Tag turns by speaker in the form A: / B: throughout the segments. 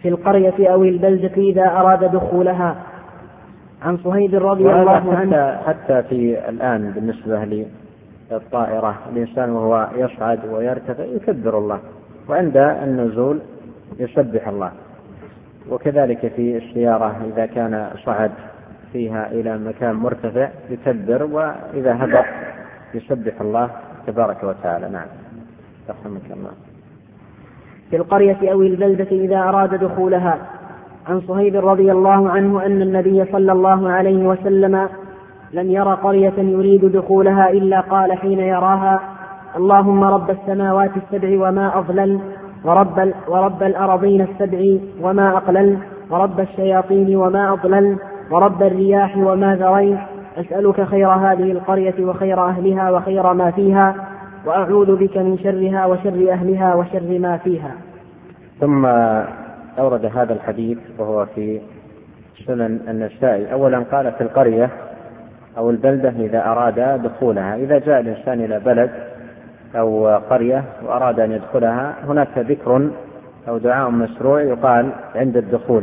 A: في القرية أو البلدة إذا أراد دخولها. عن صهيب رضي الله عنه.
B: حتى في الآن بالنسبة للطائرة الإنسان وهو يصعد ويرتفع يكبر الله، وعند النزول يسبح الله، وكذلك في السيارة إذا كان صعد فيها إلى مكان مرتفع يكبر، وإذا هبط يسبح الله تبارك وتعالى. نعم، رحمك الله.
A: في القرية أو البلدة إذا أراد دخولها. عن صهيب رضي الله عنه أن النبي صلى الله عليه وسلم لم ير قرية يريد دخولها إلا قال حين يراها: اللهم رب السماوات السبع وما أضلل، ورب الأرضين السبع وما أقلل، ورب الشياطين وما أضلل، ورب الرياح وما ذرين، أسألك خير هذه القرية وخير أهلها وخير ما فيها، وأعوذ بك من شرها وشر أهلها وشر ما فيها.
B: ثم أورد هذا الحديث وهو في سنن النسائي. أولا قال في القرية أو البلدة إذا أراد دخولها. إذا جاء الإنسان إلى بلد أو قرية وأراد أن يدخلها هناك ذكر أو دعاء مشروع يقال عند الدخول.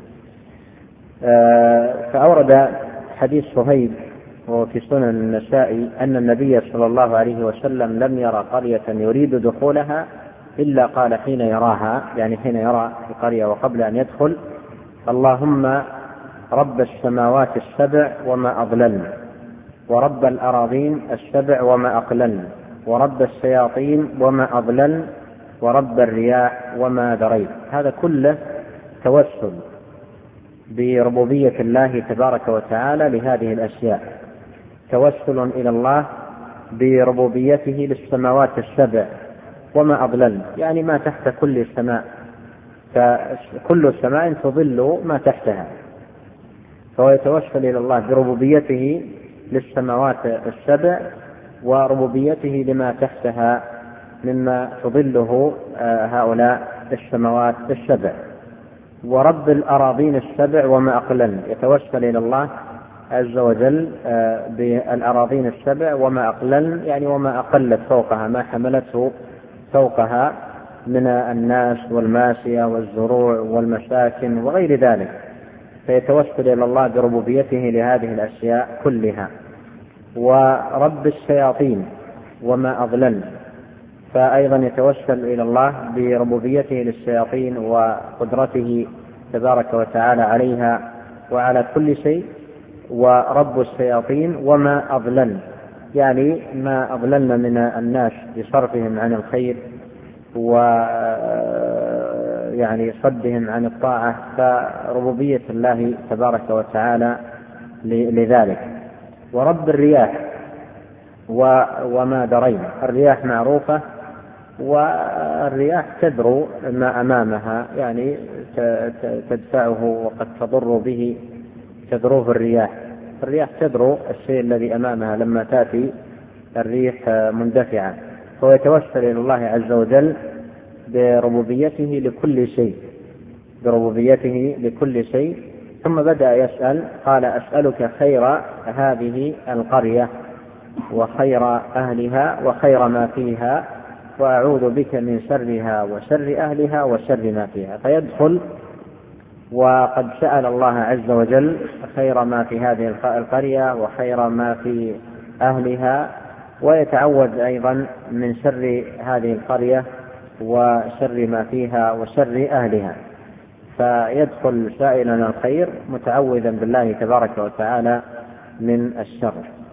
B: فأورد حديث صهيب وهو في سنن النسائي أن النبي صلى الله عليه وسلم لم يرى قرية يريد دخولها إلا قال حين يراها، يعني حين يرى القرية وقبل أن يدخل: اللهم رب السماوات السبع وما أضللن، ورب الأراضين السبع وما أقللن، ورب الشياطين وما أضللن، ورب الرياح وما ذريت. هذا كله توسل بربوبية الله تبارك وتعالى لهذه الأشياء، توسل إلى الله بربوبيته للسماوات السبع وما أضللن، يعني ما تحت كل سماء، فكل سماء تظل ما تحتها، فهو يتوسل إلى الله بربوبيته للسماوات السبع وربوبيته لما تحتها مما تظله هؤلاء السماوات السبع. ورب الأراضين السبع وما أقلن، يتوسل إلى الله عز وجل بالأراضين السبع وما أقلن، يعني وما أقلت فوقها، ما حملته فوقها من الناس والماشية والزروع والمساكن وغير ذلك، فيتوسل إلى الله بربوبيته لهذه الأشياء كلها. ورب الشياطين وما أضلل، فأيضا يتوسل إلى الله بربوبيته للشياطين وقدرته تبارك وتعالى عليها وعلى كل شيء. ورب الشياطين وما أضلل، يعني ما أضللنا من الناس بصرفهم عن الخير ويعني صدهم عن الطاعة، فربوبية الله تبارك وتعالى لذلك. ورب الرياح وما درين، الرياح معروفة، والرياح تدرو ما أمامها، يعني تدفعه وقد تضر به، تدروه الرياح تدرو الشيء الذي أمامها لما تأتي الريح مندفعة، فهو يتوسل إلى الله عز وجل بربوبيته لكل شيء. ثم بدأ يسأل، قال: أسألك خير هذه القرية وخير أهلها وخير ما فيها، وأعوذ بك من شرها وشر أهلها وشر ما فيها. فيدخل وقد سأل الله عز وجل خير ما في هذه القرية وخير ما في أهلها، ويتعوذ أيضا من شر هذه القرية وشر ما فيها وشر أهلها، فيدخل سائلا الخير متعوذا بالله تبارك وتعالى من الشر.